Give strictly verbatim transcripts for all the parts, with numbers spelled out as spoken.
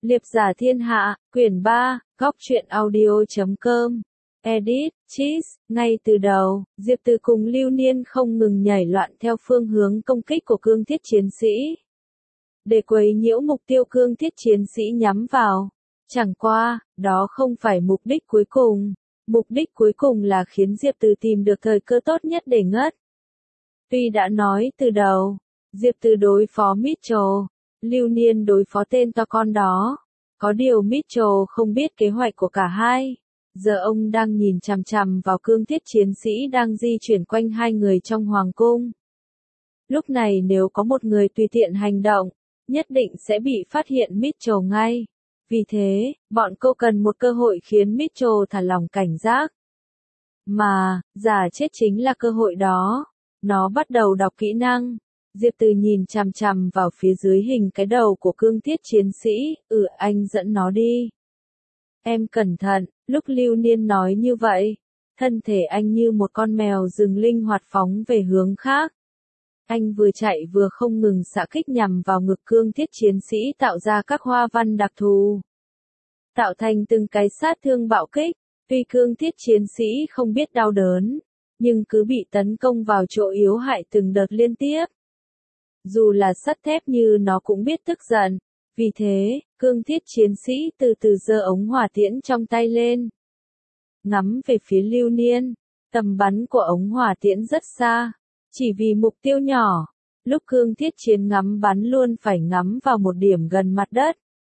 Liệp giả thiên hạ, quyển ba, góc truyện audio chấm com. Edit, Cheese, ngay từ đầu, Diệp Từ cùng Lưu Niên không ngừng nhảy loạn theo phương hướng công kích của cương thiết chiến sĩ. Để quấy nhiễu mục tiêu cương thiết chiến sĩ nhắm vào. Chẳng qua, đó không phải mục đích cuối cùng. Mục đích cuối cùng là khiến Diệp Từ tìm được thời cơ tốt nhất để ngất. Tuy đã nói từ đầu, Diệp Từ đối phó Mitchell, Lưu Niên đối phó tên to con đó. Có điều Mitchell không biết kế hoạch của cả hai. Giờ ông đang nhìn chằm chằm vào cương thiết chiến sĩ đang di chuyển quanh hai người trong hoàng cung. Lúc này nếu có một người tùy tiện hành động, nhất định sẽ bị phát hiện Mitchell ngay. Vì thế, bọn cô cần một cơ hội khiến Mitchell thả lỏng cảnh giác. Mà, giả chết chính là cơ hội đó. Nó bắt đầu đọc kỹ năng. Diệp Từ nhìn chằm chằm vào phía dưới hình cái đầu của cương thiết chiến sĩ, ừ anh dẫn nó đi. Em cẩn thận, lúc Lưu Niên nói như vậy, thân thể anh như một con mèo rừng linh hoạt phóng về hướng khác. Anh vừa chạy vừa không ngừng xạ kích nhằm vào ngực cương thiết chiến sĩ tạo ra các hoa văn đặc thù. Tạo thành từng cái sát thương bạo kích, tuy cương thiết chiến sĩ không biết đau đớn, nhưng cứ bị tấn công vào chỗ yếu hại từng đợt liên tiếp. Dù là sắt thép như nó cũng biết tức giận, vì thế, cương thiết chiến sĩ từ từ giơ ống hỏa tiễn trong tay lên. Ngắm về phía Lưu Niên, tầm bắn của ống hỏa tiễn rất xa, chỉ vì mục tiêu nhỏ, lúc cương thiết chiến ngắm bắn luôn phải ngắm vào một điểm gần mặt đất.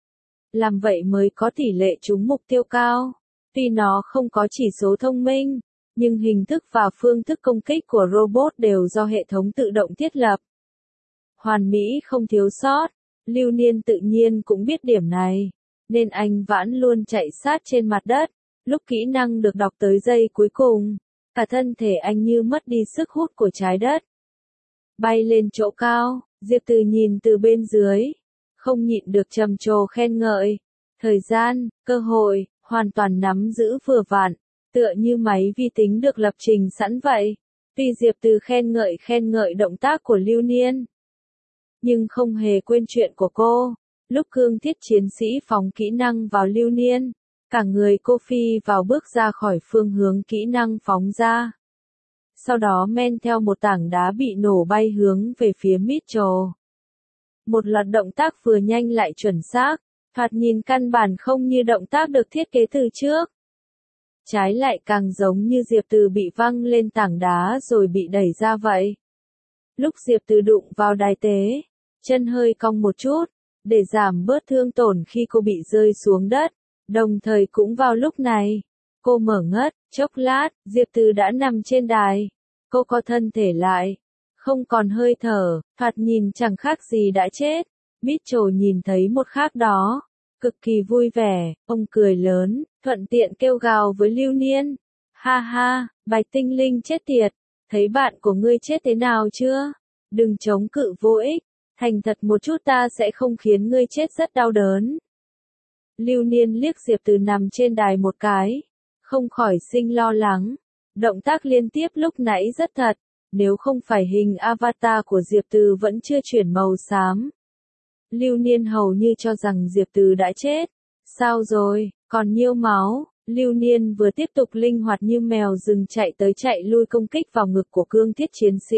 Làm vậy mới có tỷ lệ trúng mục tiêu cao, tuy nó không có chỉ số thông minh, nhưng hình thức và phương thức công kích của robot đều do hệ thống tự động thiết lập. Hoàn mỹ không thiếu sót, Lưu Niên tự nhiên cũng biết điểm này, nên anh vãn luôn chạy sát trên mặt đất, lúc kỹ năng được đọc tới giây cuối cùng, cả thân thể anh như mất đi sức hút của trái đất. Bay lên chỗ cao, Diệp Từ nhìn từ bên dưới, không nhịn được trầm trồ khen ngợi, thời gian, cơ hội, hoàn toàn nắm giữ vừa vặn, tựa như máy vi tính được lập trình sẵn vậy. Tuy Diệp Từ khen ngợi khen ngợi động tác của Lưu Niên, nhưng không hề quên chuyện của cô. Lúc cương thiết chiến sĩ phóng kỹ năng vào Lưu Niên, cả người cô phi vào bước ra khỏi phương hướng kỹ năng phóng ra. Sau đó men theo một tảng đá bị nổ bay hướng về phía Mitchell. Một loạt động tác vừa nhanh lại chuẩn xác, thoạt nhìn căn bản không như động tác được thiết kế từ trước. Trái lại càng giống như Diệp Từ bị văng lên tảng đá rồi bị đẩy ra vậy. Lúc Diệp Từ đụng vào đài tế, chân hơi cong một chút, để giảm bớt thương tổn khi cô bị rơi xuống đất. Đồng thời cũng vào lúc này, cô mở ngất, chốc lát, Diệp Từ đã nằm trên đài. Cô co thân thể lại, không còn hơi thở, thoạt nhìn chẳng khác gì đã chết. Mitchell nhìn thấy một khác đó, cực kỳ vui vẻ, ông cười lớn, thuận tiện kêu gào với Lưu Niên. Ha ha, bạch tinh linh chết tiệt, thấy bạn của ngươi chết thế nào chưa? Đừng chống cự vô ích, thành thật một chút ta sẽ không khiến ngươi chết rất đau đớn. Lưu Niên liếc Diệp Từ nằm trên đài một cái, không khỏi sinh lo lắng. Động tác liên tiếp lúc nãy rất thật, nếu không phải hình avatar của Diệp Từ vẫn chưa chuyển màu xám. Lưu Niên hầu như cho rằng Diệp Từ đã chết. Sao rồi, còn nhiêu máu? Lưu Niên vừa tiếp tục linh hoạt như mèo rừng chạy tới chạy lui công kích vào ngực của cương thiết chiến sĩ.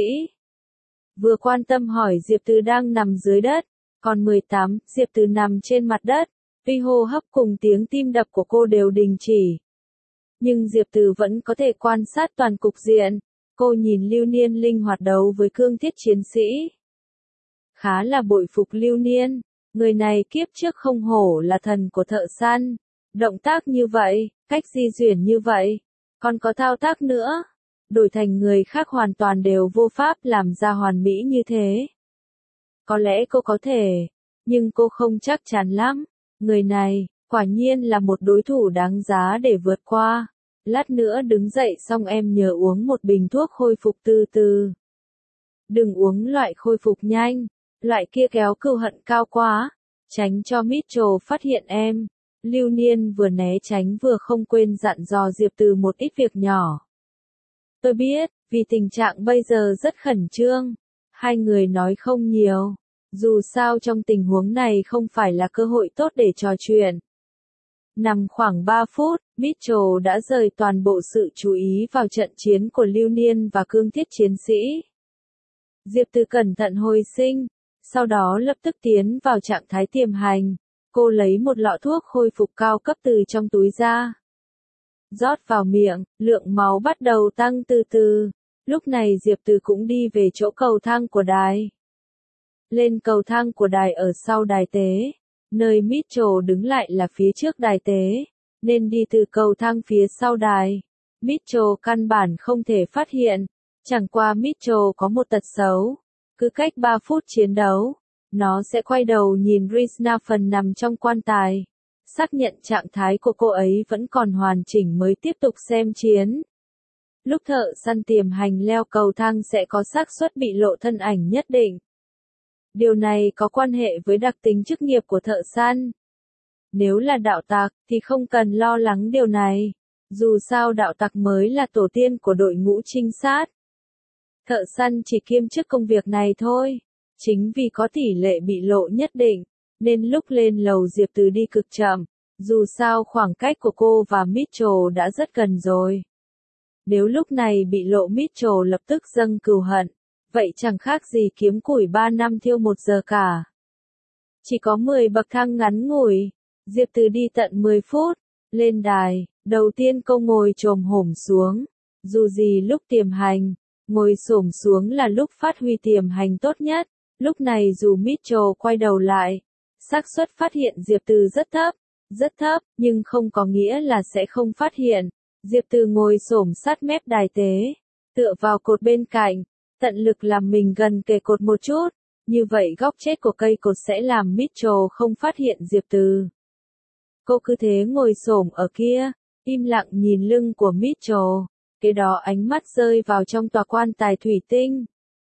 Vừa quan tâm hỏi Diệp Từ đang nằm dưới đất, còn mười tám, Diệp Từ nằm trên mặt đất, tuy hô hấp cùng tiếng tim đập của cô đều đình chỉ. Nhưng Diệp Từ vẫn có thể quan sát toàn cục diện, cô nhìn Lưu Niên linh hoạt đấu với cương thiết chiến sĩ. Khá là bội phục Lưu Niên, người này kiếp trước không hổ là thần của thợ săn. Động tác như vậy, cách di chuyển như vậy, còn có thao tác nữa. Đổi thành người khác hoàn toàn đều vô pháp làm ra hoàn mỹ như thế. Có lẽ cô có thể, nhưng cô không chắc chắn lắm. Người này, quả nhiên là một đối thủ đáng giá để vượt qua. Lát nữa đứng dậy xong em nhớ uống một bình thuốc khôi phục từ từ. Đừng uống loại khôi phục nhanh, loại kia kéo cừu hận cao quá, tránh cho Mitchell phát hiện em. Lưu Niên vừa né tránh vừa không quên dặn dò Diệp Từ một ít việc nhỏ. Tôi biết, vì tình trạng bây giờ rất khẩn trương. Hai người nói không nhiều, Dù sao trong tình huống này không phải là cơ hội tốt để trò chuyện. Nằm khoảng ba phút, Mitchell đã rời toàn bộ sự chú ý vào trận chiến của Lưu Niên và cương thiết chiến sĩ. Diệp Từ cẩn thận hồi sinh, sau đó lập tức tiến vào trạng thái tiềm hành. Cô lấy một lọ thuốc khôi phục cao cấp từ trong túi ra. Rót vào miệng, lượng máu bắt đầu tăng từ từ. Lúc này Diệp Từ cũng đi về chỗ cầu thang của đài. Lên cầu thang của đài ở sau đài tế. Nơi Mitchell đứng lại là phía trước đài tế, nên đi từ cầu thang phía sau đài. Mitchell căn bản không thể phát hiện. Chẳng qua Mitchell có một tật xấu. Cứ cách ba phút chiến đấu, nó sẽ quay đầu nhìn Rhys phần nằm trong quan tài. Xác nhận trạng thái của cô ấy vẫn còn hoàn chỉnh mới tiếp tục xem chiến. Lúc thợ săn tiềm hành leo cầu thang sẽ có xác suất bị lộ thân ảnh nhất định. Điều này có quan hệ với đặc tính chức nghiệp của thợ săn. Nếu là đạo tặc thì không cần lo lắng điều này. Dù sao đạo tặc mới là tổ tiên của đội ngũ trinh sát. Thợ săn chỉ kiêm chức công việc này thôi. Chính vì có tỷ lệ bị lộ nhất định, nên lúc lên lầu Diệp Từ đi cực chậm. Dù sao khoảng cách của cô và Mitchell đã rất gần rồi. Nếu lúc này bị lộ Mitchell lập tức dâng cừu hận, vậy chẳng khác gì kiếm củi ba năm thiêu một giờ cả. Chỉ có mười bậc thang ngắn ngủi, Diệp Từ đi tận mười phút, lên đài, đầu tiên cô ngồi chồm hổm xuống. Dù gì lúc tiềm hành, ngồi xổm xuống là lúc phát huy tiềm hành tốt nhất. Lúc này dù Mitchell quay đầu lại, xác suất phát hiện Diệp Từ rất thấp, rất thấp, nhưng không có nghĩa là sẽ không phát hiện. Diệp Từ ngồi xổm sát mép đài tế, tựa vào cột bên cạnh, tận lực làm mình gần kề cột một chút, như vậy góc chết của cây cột sẽ làm Mitchell không phát hiện Diệp Từ. Cô cứ thế ngồi xổm ở kia, im lặng nhìn lưng của Mitchell, kế đó ánh mắt rơi vào trong tòa quan tài thủy tinh.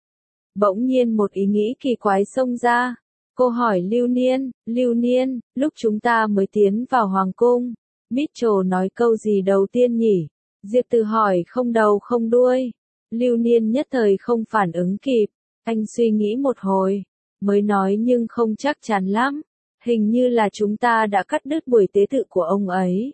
Bỗng nhiên một ý nghĩ kỳ quái xông ra. Cô hỏi Lưu Niên, Lưu Niên, lúc chúng ta mới tiến vào Hoàng Cung, Mitchell nói câu gì đầu tiên nhỉ? Diệp Từ hỏi không đầu không đuôi. Lưu Niên nhất thời không phản ứng kịp. Anh suy nghĩ một hồi, mới nói nhưng không chắc chắn lắm. Hình như là chúng ta đã cắt đứt buổi tế tự của ông ấy.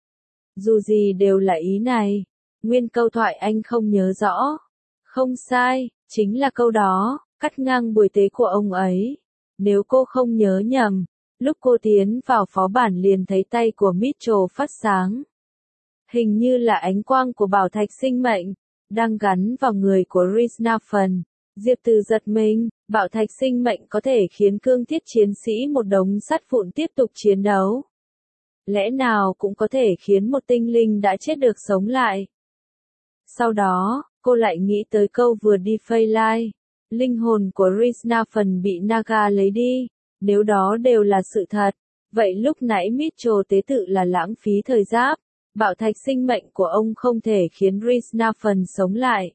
Dù gì đều là ý này. Nguyên câu thoại anh không nhớ rõ. Không sai, chính là câu đó, cắt ngang buổi tế của ông ấy. Nếu cô không nhớ nhầm, lúc cô tiến vào phó bản liền thấy tay của Mitchell phát sáng. Hình như là ánh quang của bảo thạch sinh mệnh, đang gắn vào người của Rhys phần. Diệp Từ giật mình, bảo thạch sinh mệnh có thể khiến cương thiết chiến sĩ một đống sắt vụn tiếp tục chiến đấu. Lẽ nào cũng có thể khiến một tinh linh đã chết được sống lại. Sau đó, cô lại nghĩ tới câu vừa đi phây lai. Linh hồn của Rhys phần bị Naga lấy đi. Nếu đó đều là sự thật, vậy lúc nãy Mitchell tế tự là lãng phí thời giáp. Bảo thạch sinh mệnh của ông không thể khiến Rhys phần sống lại.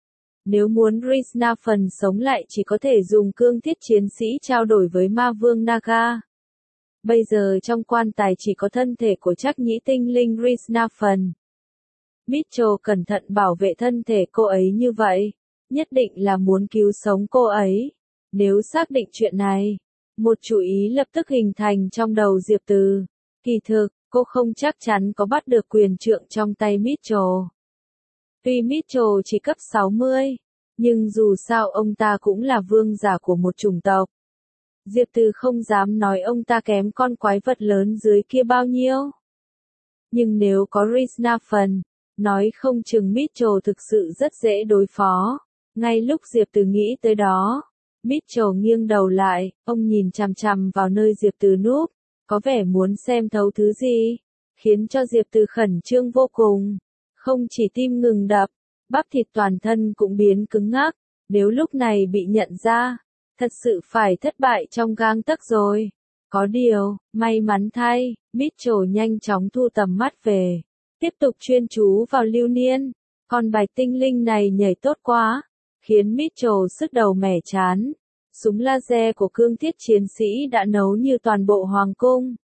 Nếu muốn Rhys phần sống lại chỉ có thể dùng cương thiết chiến sĩ trao đổi với ma vương Naga. Bây giờ trong quan tài chỉ có thân thể của Trắc Nhĩ tinh linh Rhys phần. Mitchell cẩn thận bảo vệ thân thể cô ấy như vậy, nhất định là muốn cứu sống cô ấy. Nếu xác định chuyện này, một chủ ý lập tức hình thành trong đầu Diệp Từ. Kỳ thực, cô không chắc chắn có bắt được quyền trượng trong tay Mitchell. Tuy Mitchell chỉ cấp sáu mươi, nhưng dù sao ông ta cũng là vương giả của một chủng tộc. Diệp Từ không dám nói ông ta kém con quái vật lớn dưới kia bao nhiêu. Nhưng nếu có Rhys phần, nói không chừng Mitchell thực sự rất dễ đối phó. Ngay lúc Diệp Từ nghĩ tới đó, Mitchell nghiêng đầu lại, ông nhìn chằm chằm vào nơi Diệp Từ núp, có vẻ muốn xem thấu thứ gì, khiến cho Diệp Từ khẩn trương vô cùng. Không chỉ tim ngừng đập, bắp thịt toàn thân cũng biến cứng ngắc, nếu lúc này bị nhận ra, thật sự phải thất bại trong gang tấc rồi. Có điều, may mắn thay, Mitchell nhanh chóng thu tầm mắt về, tiếp tục chuyên chú vào Lưu Niên. Con bạch tinh linh này nhảy tốt quá, khiến Mitchell sứt đầu mẻ chán. Súng laser của cương thiết chiến sĩ đã nấu như toàn bộ hoàng cung.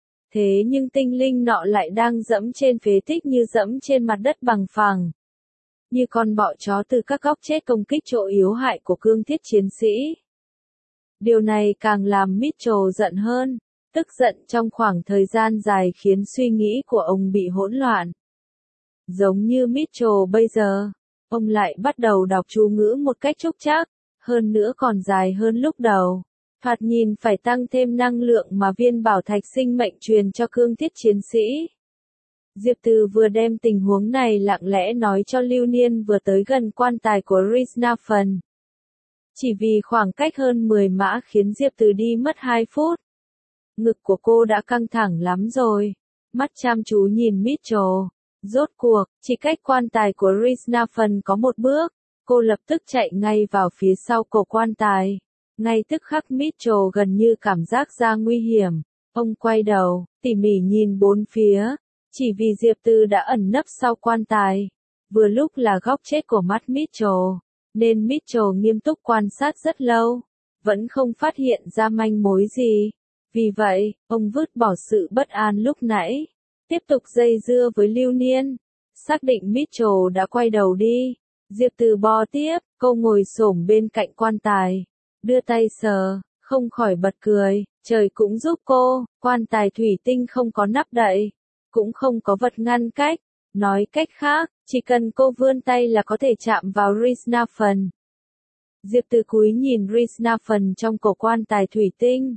Thế nhưng tinh linh nọ lại đang dẫm trên phế tích như dẫm trên mặt đất bằng phẳng. Như con bọ chó từ các góc chết công kích chỗ yếu hại của cương thiết chiến sĩ. Điều này càng làm Mitchell giận hơn. Tức giận trong khoảng thời gian dài khiến suy nghĩ của ông bị hỗn loạn. Giống như Mitchell bây giờ, ông lại bắt đầu đọc chú ngữ một cách trúc trác, hơn nữa còn dài hơn lúc đầu. Thoạt nhìn phải tăng thêm năng lượng mà viên bảo thạch sinh mệnh truyền cho cương thiết chiến sĩ. Diệp Từ vừa đem tình huống này lặng lẽ nói cho Lưu Niên vừa tới gần quan tài của Risnafen. Chỉ vì khoảng cách hơn mười mã khiến Diệp Từ đi mất hai phút. Ngực của cô đã căng thẳng lắm rồi. Mắt chăm chú nhìn Mitchell. Rốt cuộc, chỉ cách quan tài của Risnafen có một bước. Cô lập tức chạy ngay vào phía sau cổ quan tài. Ngay tức khắc Mitchell gần như cảm giác ra nguy hiểm. Ông quay đầu, tỉ mỉ nhìn bốn phía. Chỉ vì Diệp Từ đã ẩn nấp sau quan tài. Vừa lúc là góc chết của mắt Mitchell. Nên Mitchell nghiêm túc quan sát rất lâu. Vẫn không phát hiện ra manh mối gì. Vì vậy, ông vứt bỏ sự bất an lúc nãy. Tiếp tục dây dưa với Lưu Niên. Xác định Mitchell đã quay đầu đi. Diệp Từ bò tiếp, cô ngồi xổm bên cạnh quan tài. Đưa tay sờ, không khỏi bật cười. Trời cũng giúp cô, quan tài thủy tinh không có nắp đậy. Cũng không có vật ngăn cách. Nói cách khác, chỉ cần cô vươn tay là có thể chạm vào Risnafen. Diệp Từ cúi nhìn Risnafen trong cổ quan tài thủy tinh.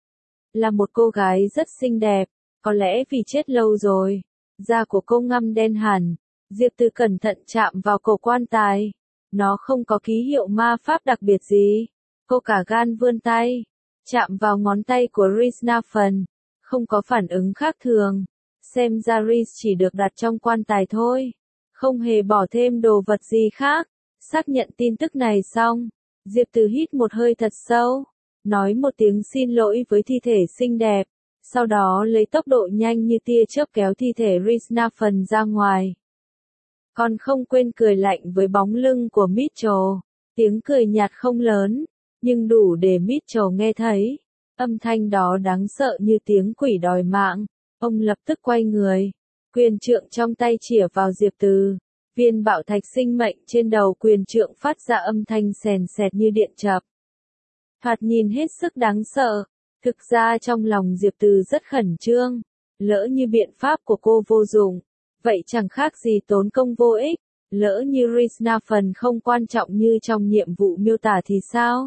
Là một cô gái rất xinh đẹp, có lẽ vì chết lâu rồi. Da của cô ngăm đen hẳn. Diệp Từ cẩn thận chạm vào cổ quan tài. Nó không có ký hiệu ma pháp đặc biệt gì. Cô cả gan vươn tay. Chạm vào ngón tay của Risnafen. Không có phản ứng khác thường. Xem ra Rhys chỉ được đặt trong quan tài thôi. Không hề bỏ thêm đồ vật gì khác. Xác nhận tin tức này xong. Diệp Từ hít một hơi thật sâu. Nói một tiếng xin lỗi với thi thể xinh đẹp. Sau đó lấy tốc độ nhanh như tia chớp kéo thi thể Risnafen ra ngoài. Còn không quên cười lạnh với bóng lưng của Mitchell. Tiếng cười nhạt không lớn, nhưng đủ để Mitchell nghe thấy. Âm thanh đó đáng sợ như tiếng quỷ đòi mạng. Ông lập tức quay người. Quyền trượng trong tay chĩa vào Diệp Từ. Viên bảo thạch sinh mệnh trên đầu quyền trượng phát ra âm thanh sèn sẹt như điện chập. Thoạt nhìn hết sức đáng sợ. Thực ra trong lòng Diệp Từ rất khẩn trương. Lỡ như biện pháp của cô vô dụng. Vậy chẳng khác gì tốn công vô ích. Lỡ như Risnafen không quan trọng như trong nhiệm vụ miêu tả thì sao?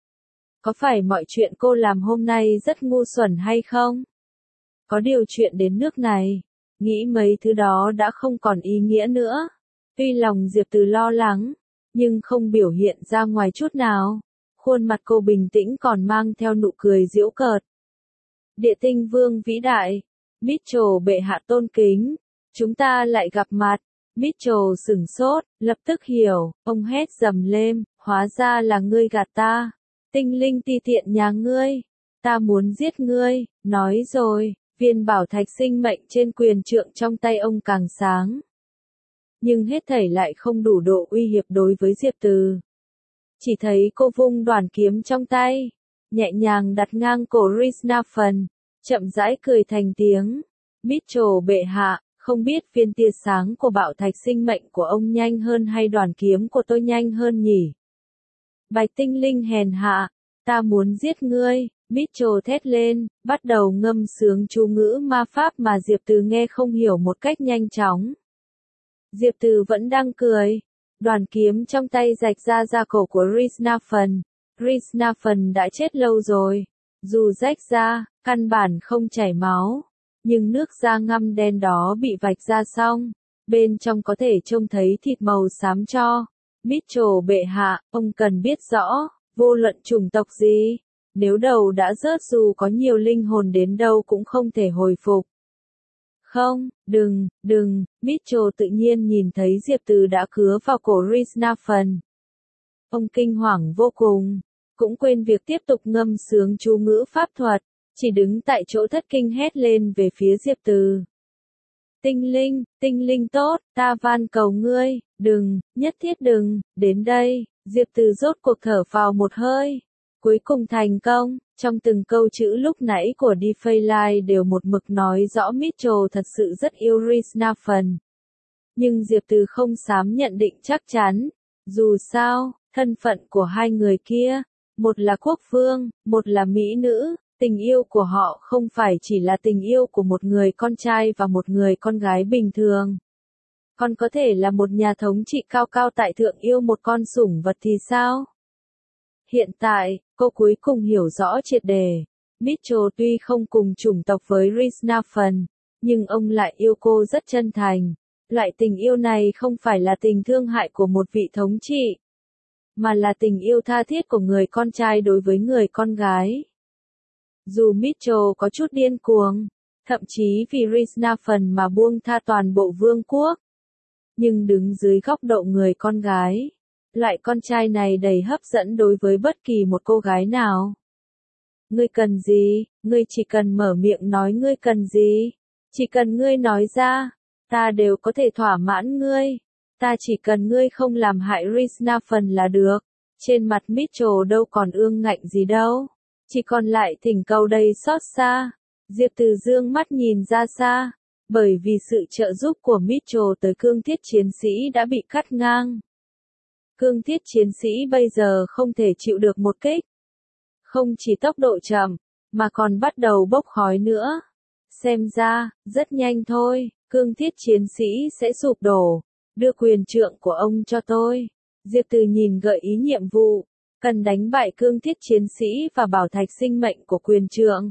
Có phải mọi chuyện cô làm hôm nay rất ngu xuẩn hay không? Có điều chuyện đến nước này. Nghĩ mấy thứ đó đã không còn ý nghĩa nữa. Tuy lòng Diệp Từ lo lắng. Nhưng không biểu hiện ra ngoài chút nào. Khuôn mặt cô bình tĩnh còn mang theo nụ cười giễu cợt. Địa tinh vương vĩ đại. Mitchell bệ hạ tôn kính. Chúng ta lại gặp mặt. Mitchell sửng sốt, lập tức hiểu. Ông hét dầm lên. Hóa ra là ngươi gạt ta. Tinh linh ti tiện nhà ngươi. Ta muốn giết ngươi. Nói rồi. Viên bảo thạch sinh mệnh trên quyền trượng trong tay ông càng sáng. Nhưng hết thảy lại không đủ độ uy hiếp đối với Diệp Từ. Chỉ thấy cô vung đoàn kiếm trong tay, nhẹ nhàng đặt ngang cổ Risnafen, chậm rãi cười thành tiếng. Mitchell bệ hạ, không biết viên tia sáng của bạo thạch sinh mệnh của ông nhanh hơn hay đoàn kiếm của tôi nhanh hơn nhỉ? Bạch tinh linh hèn hạ, ta muốn giết ngươi. Mitchell thét lên, bắt đầu ngâm sướng chú ngữ ma pháp mà Diệp Từ nghe không hiểu một cách nhanh chóng. Diệp Từ vẫn đang cười. Đoàn kiếm trong tay rạch ra da cổ của Risnafen. Risnafen đã chết lâu rồi. Dù rách ra, căn bản không chảy máu. Nhưng nước da ngăm đen đó bị vạch ra xong. Bên trong có thể trông thấy thịt màu xám cho. Mitchell bệ hạ, ông cần biết rõ, vô luận chủng tộc gì. Nếu đầu đã rớt dù có nhiều linh hồn đến đâu cũng không thể hồi phục. Không, đừng, đừng, Mitchell tự nhiên nhìn thấy Diệp Từ đã cứa vào cổ Risnafen. Ông kinh hoàng vô cùng, cũng quên việc tiếp tục ngâm sướng chú ngữ pháp thuật, chỉ đứng tại chỗ thất kinh hét lên về phía Diệp Từ. Tinh linh, tinh linh tốt, ta van cầu ngươi, đừng, nhất thiết đừng, đến đây. Diệp Từ rốt cuộc thở vào một hơi. Cuối cùng thành công, trong từng câu chữ lúc nãy của Defaylight đều một mực nói rõ Mitchell thật sự rất yêu Risnafen. Nhưng Diệp Từ không dám nhận định chắc chắn. Dù sao, thân phận của hai người kia, Một là quốc vương, một là mỹ nữ, tình yêu của họ không phải chỉ là tình yêu của một người con trai và một người con gái bình thường. Còn có thể là một nhà thống trị cao cao tại thượng yêu một con sủng vật thì sao? Hiện tại, cô cuối cùng hiểu rõ triệt đề. Mitchell tuy không cùng chủng tộc với Reese Nathan, nhưng ông lại yêu cô rất chân thành. Loại tình yêu này không phải là tình thương hại của một vị thống trị, mà là tình yêu tha thiết của người con trai đối với người con gái. Dù Mitchell có chút điên cuồng, thậm chí vì Reese Nathan mà buông tha toàn bộ vương quốc, nhưng đứng dưới góc độ người con gái, loại con trai này đầy hấp dẫn đối với bất kỳ một cô gái nào. Ngươi cần gì? Ngươi chỉ cần mở miệng nói ngươi cần gì. Chỉ cần ngươi nói ra, ta đều có thể thỏa mãn ngươi. Ta chỉ cần ngươi không làm hại Reese Nathan là được. Trên mặt Mitchell đâu còn ương ngạnh gì đâu. Chỉ còn lại thỉnh cầu đầy xót xa. Diệp Từ dương mắt nhìn ra xa. Bởi vì sự trợ giúp của Mitchell tới cương thiết chiến sĩ đã bị cắt ngang. Cương thiết chiến sĩ bây giờ không thể chịu được một kích. Không chỉ tốc độ chậm, mà còn bắt đầu bốc khói nữa. Xem ra, rất nhanh thôi, cương thiết chiến sĩ sẽ sụp đổ. Đưa quyền trượng của ông cho tôi. Diệp Từ nhìn gợi ý nhiệm vụ, cần đánh bại cương thiết chiến sĩ và bảo thạch sinh mệnh của quyền trượng.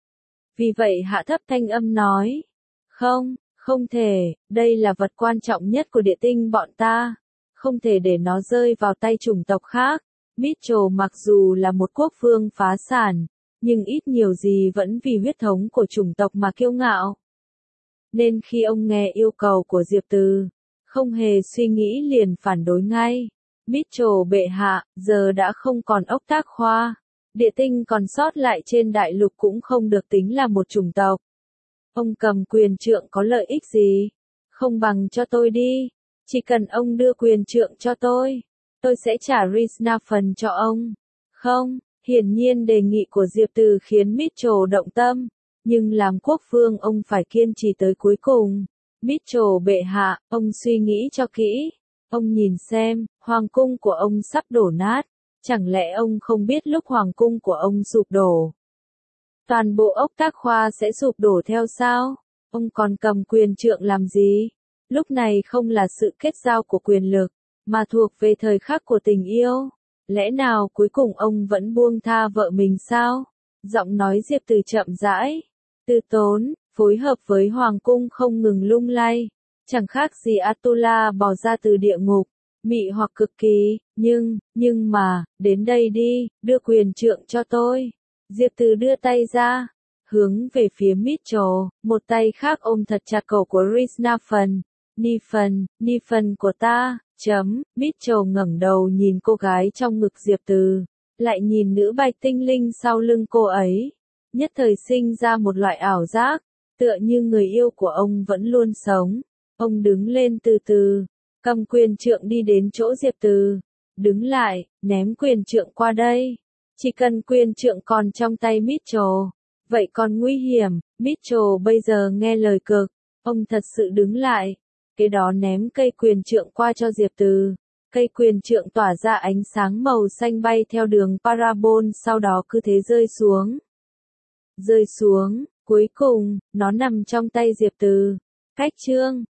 Vì vậy hạ thấp thanh âm nói. Không, không thể, đây là vật quan trọng nhất của địa tinh bọn ta. Không thể để nó rơi vào tay chủng tộc khác. Mitchell mặc dù là một quốc vương phá sản, nhưng ít nhiều gì vẫn vì huyết thống của chủng tộc mà kiêu ngạo. Nên khi ông nghe yêu cầu của Diệp Từ, không hề suy nghĩ liền phản đối ngay. Mitchell bệ hạ, giờ đã không còn ốc tác khoa. Địa tinh còn sót lại trên đại lục cũng không được tính là một chủng tộc. Ông cầm quyền trượng có lợi ích gì? Không bằng cho tôi đi. Chỉ cần ông đưa quyền trượng cho tôi, tôi sẽ trả Reese Nathan cho ông. Không, hiển nhiên đề nghị của Diệp Từ khiến Mitchell động tâm. Nhưng làm quốc vương ông phải kiên trì tới cuối cùng. Mitchell bệ hạ, ông suy nghĩ cho kỹ. Ông nhìn xem, hoàng cung của ông sắp đổ nát. Chẳng lẽ ông không biết lúc hoàng cung của ông sụp đổ, toàn bộ ốc tác khoa sẽ sụp đổ theo sao? Ông còn cầm quyền trượng làm gì? Lúc này không là sự kết giao của quyền lực, mà thuộc về thời khắc của tình yêu. Lẽ nào cuối cùng ông vẫn buông tha vợ mình sao? Giọng nói Diệp Từ chậm rãi, từ tốn, phối hợp với hoàng cung không ngừng lung lay. Chẳng khác gì Atula bò ra từ địa ngục, mị hoặc cực kỳ, nhưng, nhưng mà, đến đây đi, đưa quyền trượng cho tôi. Diệp Từ đưa tay ra, hướng về phía Mitchell, một tay khác ôm thật chặt cổ của Reese Nathan. Nathan, Nathan của ta, chấm, Mitchell ngẩng đầu nhìn cô gái trong ngực Diệp Từ, lại nhìn nữ bạch tinh linh sau lưng cô ấy. Nhất thời sinh ra một loại ảo giác, tựa như người yêu của ông vẫn luôn sống. Ông đứng lên từ từ, cầm quyền trượng đi đến chỗ Diệp Từ, đứng lại, ném quyền trượng qua đây. Chỉ cần quyền trượng còn trong tay Mitchell, vậy còn nguy hiểm. Mitchell bây giờ nghe lời cực, ông thật sự đứng lại, kế đó ném cây quyền trượng qua cho Diệp Từ. Cây quyền trượng tỏa ra ánh sáng màu xanh bay theo đường parabol, sau đó cứ thế rơi xuống. Rơi xuống, cuối cùng, nó nằm trong tay Diệp Từ. Cách chương